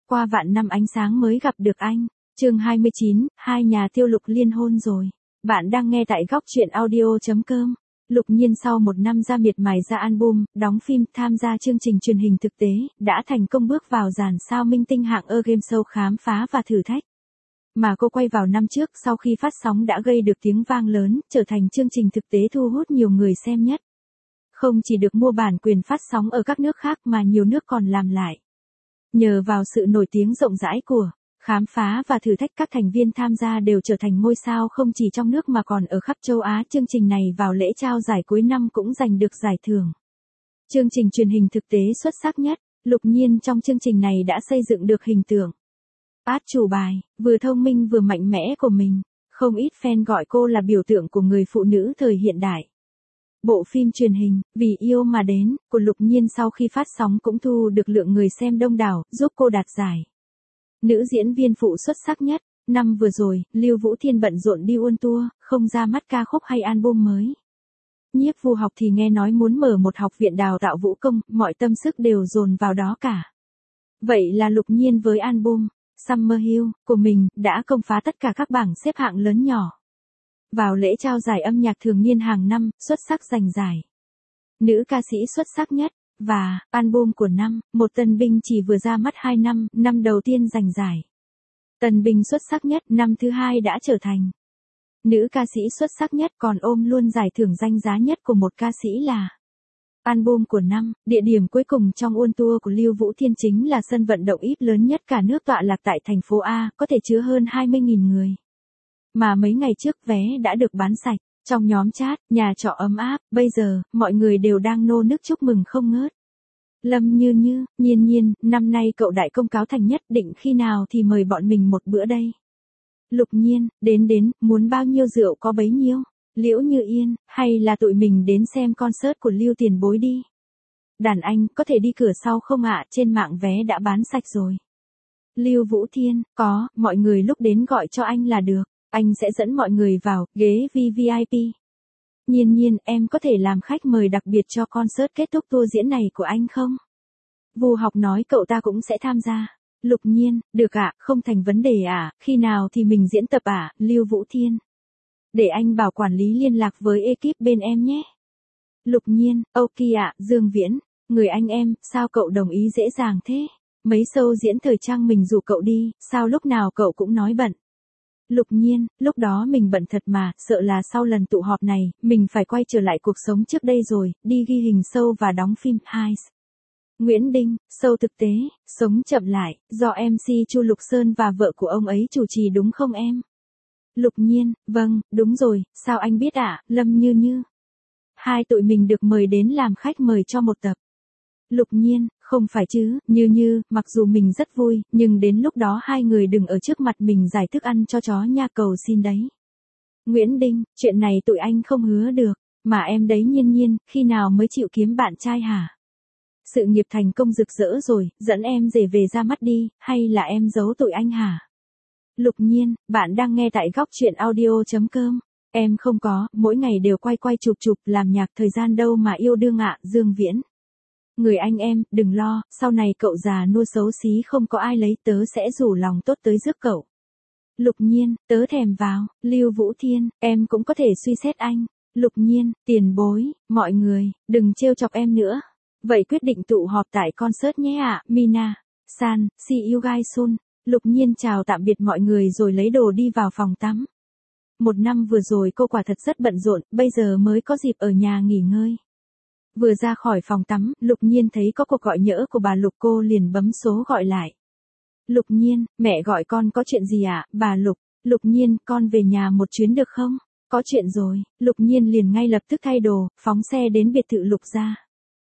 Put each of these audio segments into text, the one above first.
qua vạn năm ánh sáng mới gặp được anh. Chương 29, hai nhà Tiêu Lục liên hôn rồi. Bạn đang nghe tại góc truyện audio.com. Lục Nhiên sau một năm ra miệt mài ra album, đóng phim, tham gia chương trình truyền hình thực tế, đã thành công bước vào dàn sao minh tinh hạng A game show khám phá và thử thách. Mà cô quay vào năm trước sau khi phát sóng đã gây được tiếng vang lớn, trở thành chương trình thực tế thu hút nhiều người xem nhất. Không chỉ được mua bản quyền phát sóng ở các nước khác mà nhiều nước còn làm lại. Nhờ vào sự nổi tiếng rộng rãi của khám phá và thử thách, các thành viên tham gia đều trở thành ngôi sao không chỉ trong nước mà còn ở khắp châu Á. Chương trình này vào lễ trao giải cuối năm cũng giành được giải thưởng. Chương trình truyền hình thực tế xuất sắc nhất, Lục Nhiên trong chương trình này đã xây dựng được hình tượng át chủ bài, vừa thông minh vừa mạnh mẽ của mình. Không ít fan gọi cô là biểu tượng của người phụ nữ thời hiện đại. Bộ phim truyền hình Vì Yêu Mà Đến của Lục Nhiên sau khi phát sóng cũng thu được lượng người xem đông đảo, giúp cô đạt giải nữ diễn viên phụ xuất sắc nhất. Năm vừa rồi, Lưu Vũ Thiên bận rộn đi on tour, không ra mắt ca khúc hay album mới. Nhiếp Vu Học thì nghe nói muốn mở một học viện đào tạo vũ công, mọi tâm sức đều dồn vào đó cả. Vậy là Lục Nhiên với album Summer Hill của mình đã công phá tất cả các bảng xếp hạng lớn nhỏ. Vào lễ trao giải âm nhạc thường niên hàng năm, xuất sắc giành giải nữ ca sĩ xuất sắc nhất và album của năm. Một tân binh chỉ vừa ra mắt 2 năm, năm đầu tiên giành giải tân binh xuất sắc nhất, năm thứ hai đã trở thành nữ ca sĩ xuất sắc nhất, còn ôm luôn giải thưởng danh giá nhất của một ca sĩ là album của năm. Địa điểm cuối cùng trong on tour của Lưu Vũ Thiên chính là sân vận động ít lớn nhất cả nước tọa lạc tại thành phố A, có thể chứa hơn 20.000 người. Mà mấy ngày trước vé đã được bán sạch. Trong nhóm chat, nhà trọ ấm áp, bây giờ, mọi người đều đang nô nức chúc mừng không ngớt. Lâm Như Như, Nhiên Nhiên, năm nay cậu đại công cáo thành nhất, định khi nào thì mời bọn mình một bữa đây. Lục Nhiên, đến, muốn bao nhiêu rượu có bấy nhiêu. Liễu Như Yên, hay là tụi mình đến xem concert của Lưu Tiền Bối đi. Đàn anh, có thể đi cửa sau không ạ, trên mạng vé đã bán sạch rồi. Lưu Vũ Thiên, có, mọi người lúc đến gọi cho anh là được. Anh sẽ dẫn mọi người vào, ghế VVIP. Nhiên Nhiên, em có thể làm khách mời đặc biệt cho concert kết thúc tour diễn này của anh không? Vu Học nói cậu ta cũng sẽ tham gia. Lục Nhiên, được ạ, không thành vấn đề ạ, khi nào thì mình diễn tập ạ, Lưu Vũ Thiên. Để anh bảo quản lý liên lạc với ekip bên em nhé. Lục Nhiên, ok ạ, Dương Viễn, người anh em, sao cậu đồng ý dễ dàng thế? Mấy show diễn thời trang mình rủ cậu đi, sao lúc nào cậu cũng nói bận. Lục Nhiên, lúc đó mình bận thật mà, sợ là sau lần tụ họp này, mình phải quay trở lại cuộc sống trước đây rồi, đi ghi hình show và đóng phim. Highs. Nguyễn Đinh, show thực tế, sống chậm lại, do MC Chu Lục Sơn và vợ của ông ấy chủ trì đúng không em? Lục Nhiên, vâng, đúng rồi, sao anh biết ạ, Lâm Như Như. Hai tụi mình được mời đến làm khách mời cho một tập. Lục Nhiên, không phải chứ, Như, mặc dù mình rất vui, nhưng đến lúc đó hai người đừng ở trước mặt mình giải thức ăn cho chó nha, cầu xin đấy. Nguyễn Đinh, chuyện này tụi anh không hứa được, mà em đấy Nhiên, khi nào mới chịu kiếm bạn trai hả? Sự nghiệp thành công rực rỡ rồi, dẫn em rể về ra mắt đi, hay là em giấu tụi anh hả? Lục Nhiên, bạn đang nghe tại góc truyện audio.com. Em không có, mỗi ngày đều quay chụp, làm nhạc, thời gian đâu mà yêu đương ạ, Dương Viễn. Người anh em, đừng lo, sau này cậu già nua xấu xí không có ai lấy, tớ sẽ rủ lòng tốt tới rước cậu. Lục Nhiên, tớ thèm vào. Lưu Vũ Thiên, em cũng có thể suy xét anh. Lục Nhiên, tiền bối, mọi người, đừng trêu chọc em nữa. Vậy quyết định tụ họp tại concert nhé ạ, Mina, San, see you guys soon. Lục Nhiên chào tạm biệt mọi người rồi lấy đồ đi vào phòng tắm. Một năm vừa rồi cô quả thật rất bận rộn, bây giờ mới có dịp ở nhà nghỉ ngơi. Vừa ra khỏi phòng tắm, Lục Nhiên thấy có cuộc gọi nhỡ của bà Lục, cô liền bấm số gọi lại. Lục Nhiên, mẹ gọi con có chuyện gì ạ, bà Lục? Lục Nhiên, con về nhà một chuyến được không? Có chuyện rồi. Lục Nhiên liền ngay lập tức thay đồ, phóng xe đến biệt thự Lục gia.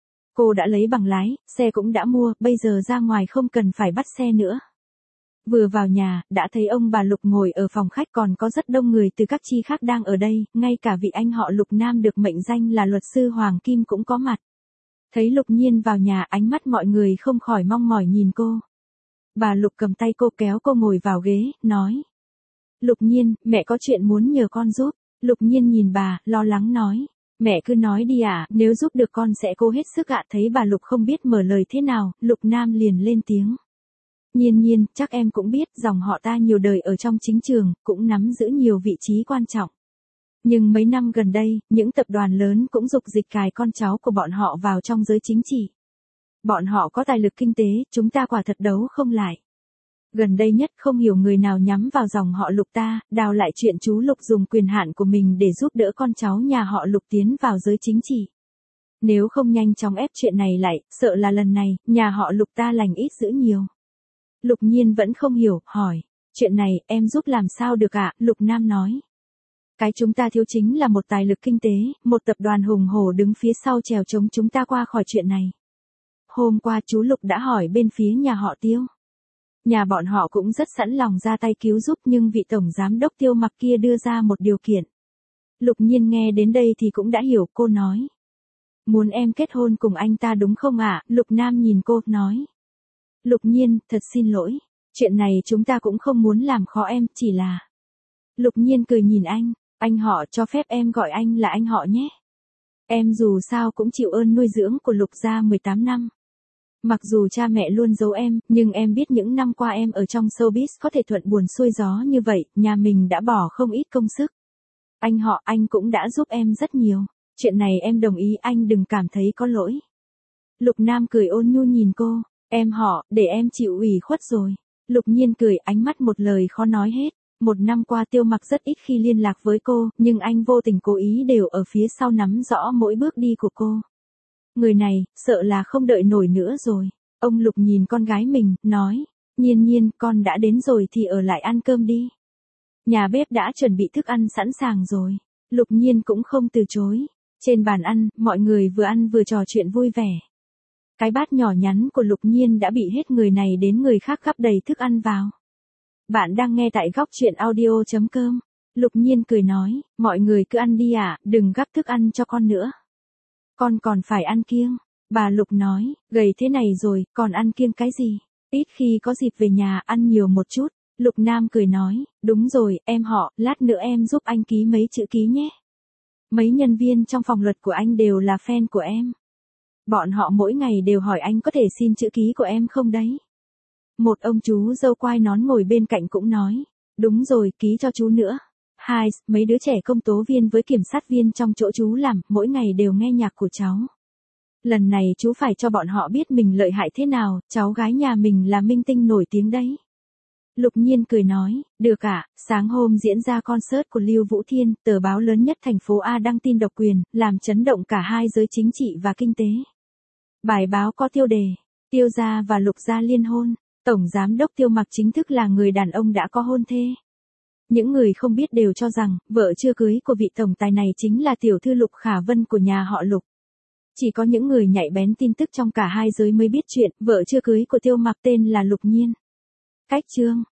Cô đã lấy bằng lái, xe cũng đã mua, bây giờ ra ngoài không cần phải bắt xe nữa. Vừa vào nhà, đã thấy ông bà Lục ngồi ở phòng khách, còn có rất đông người từ các chi khác đang ở đây, ngay cả vị anh họ Lục Nam được mệnh danh là luật sư Hoàng Kim cũng có mặt. Thấy Lục Nhiên vào nhà, ánh mắt mọi người không khỏi mong mỏi nhìn cô. Bà Lục cầm tay cô kéo cô ngồi vào ghế, nói. Lục Nhiên, mẹ có chuyện muốn nhờ con giúp. Lục Nhiên nhìn bà, lo lắng nói. Mẹ cứ nói đi ạ, nếu giúp được con sẽ cố hết sức ạ. Thấy bà Lục không biết mở lời thế nào, Lục Nam liền lên tiếng. Nhiên nhiên, chắc em cũng biết dòng họ ta nhiều đời ở trong chính trường, cũng nắm giữ nhiều vị trí quan trọng. Nhưng mấy năm gần đây, những tập đoàn lớn cũng dục dịch cài con cháu của bọn họ vào trong giới chính trị. Bọn họ có tài lực kinh tế, chúng ta quả thật đấu không lại. Gần đây nhất không hiểu người nào nhắm vào dòng họ Lục ta, đào lại chuyện chú Lục dùng quyền hạn của mình để giúp đỡ con cháu nhà họ Lục tiến vào giới chính trị. Nếu không nhanh chóng ép chuyện này lại, sợ là lần này, nhà họ Lục ta lành ít dữ nhiều. Lục Nhiên vẫn không hiểu, hỏi. Chuyện này, em giúp làm sao được ạ? Lục Nam nói. Cái chúng ta thiếu chính là một tài lực kinh tế, một tập đoàn hùng hổ đứng phía sau chèo chống chúng ta qua khỏi chuyện này. Hôm qua chú Lục đã hỏi bên phía nhà họ Tiêu. Nhà bọn họ cũng rất sẵn lòng ra tay cứu giúp nhưng vị tổng giám đốc Tiêu Mặc kia đưa ra một điều kiện. Lục Nhiên nghe đến đây thì cũng đã hiểu, cô nói. Muốn em kết hôn cùng anh ta đúng không ạ? Lục Nam nhìn cô, nói. Lục Nhiên, thật xin lỗi. Chuyện này chúng ta cũng không muốn làm khó em, chỉ là... Lục Nhiên cười nhìn anh họ cho phép em gọi anh là anh họ nhé. Em dù sao cũng chịu ơn nuôi dưỡng của Lục gia 18 năm. Mặc dù cha mẹ luôn giấu em, nhưng em biết những năm qua em ở trong showbiz có thể thuận buồm xuôi gió như vậy, nhà mình đã bỏ không ít công sức. Anh họ, anh cũng đã giúp em rất nhiều. Chuyện này em đồng ý, anh đừng cảm thấy có lỗi. Lục Nam cười ôn nhu nhìn cô, em họ, để em chịu ủy khuất rồi. Lục Nhiên cười, ánh mắt một lời khó nói hết. Một năm qua Tiêu Mặc rất ít khi liên lạc với cô, nhưng anh vô tình cố ý đều ở phía sau nắm rõ mỗi bước đi của cô. Người này, sợ là không đợi nổi nữa rồi. Ông Lục nhìn con gái mình, nói, Nhiên nhiên, con đã đến rồi thì ở lại ăn cơm đi. Nhà bếp đã chuẩn bị thức ăn sẵn sàng rồi. Lục Nhiên cũng không từ chối. Trên bàn ăn, mọi người vừa ăn vừa trò chuyện vui vẻ. Cái bát nhỏ nhắn của Lục Nhiên đã bị hết người này đến người khác gắp đầy thức ăn vào. Bạn đang nghe tại góc chuyện audio.com. Lục Nhiên cười nói, mọi người cứ ăn đi ạ, đừng gắp thức ăn cho con nữa. Con còn phải ăn kiêng. Bà Lục nói, gầy thế này rồi, còn ăn kiêng cái gì? Ít khi có dịp về nhà, ăn nhiều một chút. Lục Nam cười nói, đúng rồi, em họ, lát nữa em giúp anh ký mấy chữ ký nhé. Mấy nhân viên trong phòng luật của anh đều là fan của em. Bọn họ mỗi ngày đều hỏi anh có thể xin chữ ký của em không đấy. Một ông chú dâu quai nón ngồi bên cạnh cũng nói, đúng rồi, ký cho chú nữa. Hai, mấy đứa trẻ công tố viên với kiểm sát viên trong chỗ chú làm, mỗi ngày đều nghe nhạc của cháu. Lần này chú phải cho bọn họ biết mình lợi hại thế nào, cháu gái nhà mình là minh tinh nổi tiếng đấy. Lục Nhiên cười nói, được ạ, sáng hôm diễn ra concert của Lưu Vũ Thiên, tờ báo lớn nhất thành phố A đăng tin độc quyền, làm chấn động cả hai giới chính trị và kinh tế. Bài báo có tiêu đề, Tiêu gia và Lục gia liên hôn, Tổng Giám đốc Tiêu Mặc chính thức là người đàn ông đã có hôn thê. Những người không biết đều cho rằng, vợ chưa cưới của vị tổng tài này chính là tiểu thư Lục Khả Vân của nhà họ Lục. Chỉ có những người nhạy bén tin tức trong cả hai giới mới biết chuyện, vợ chưa cưới của Tiêu Mặc tên là Lục Nhiên. Cách chương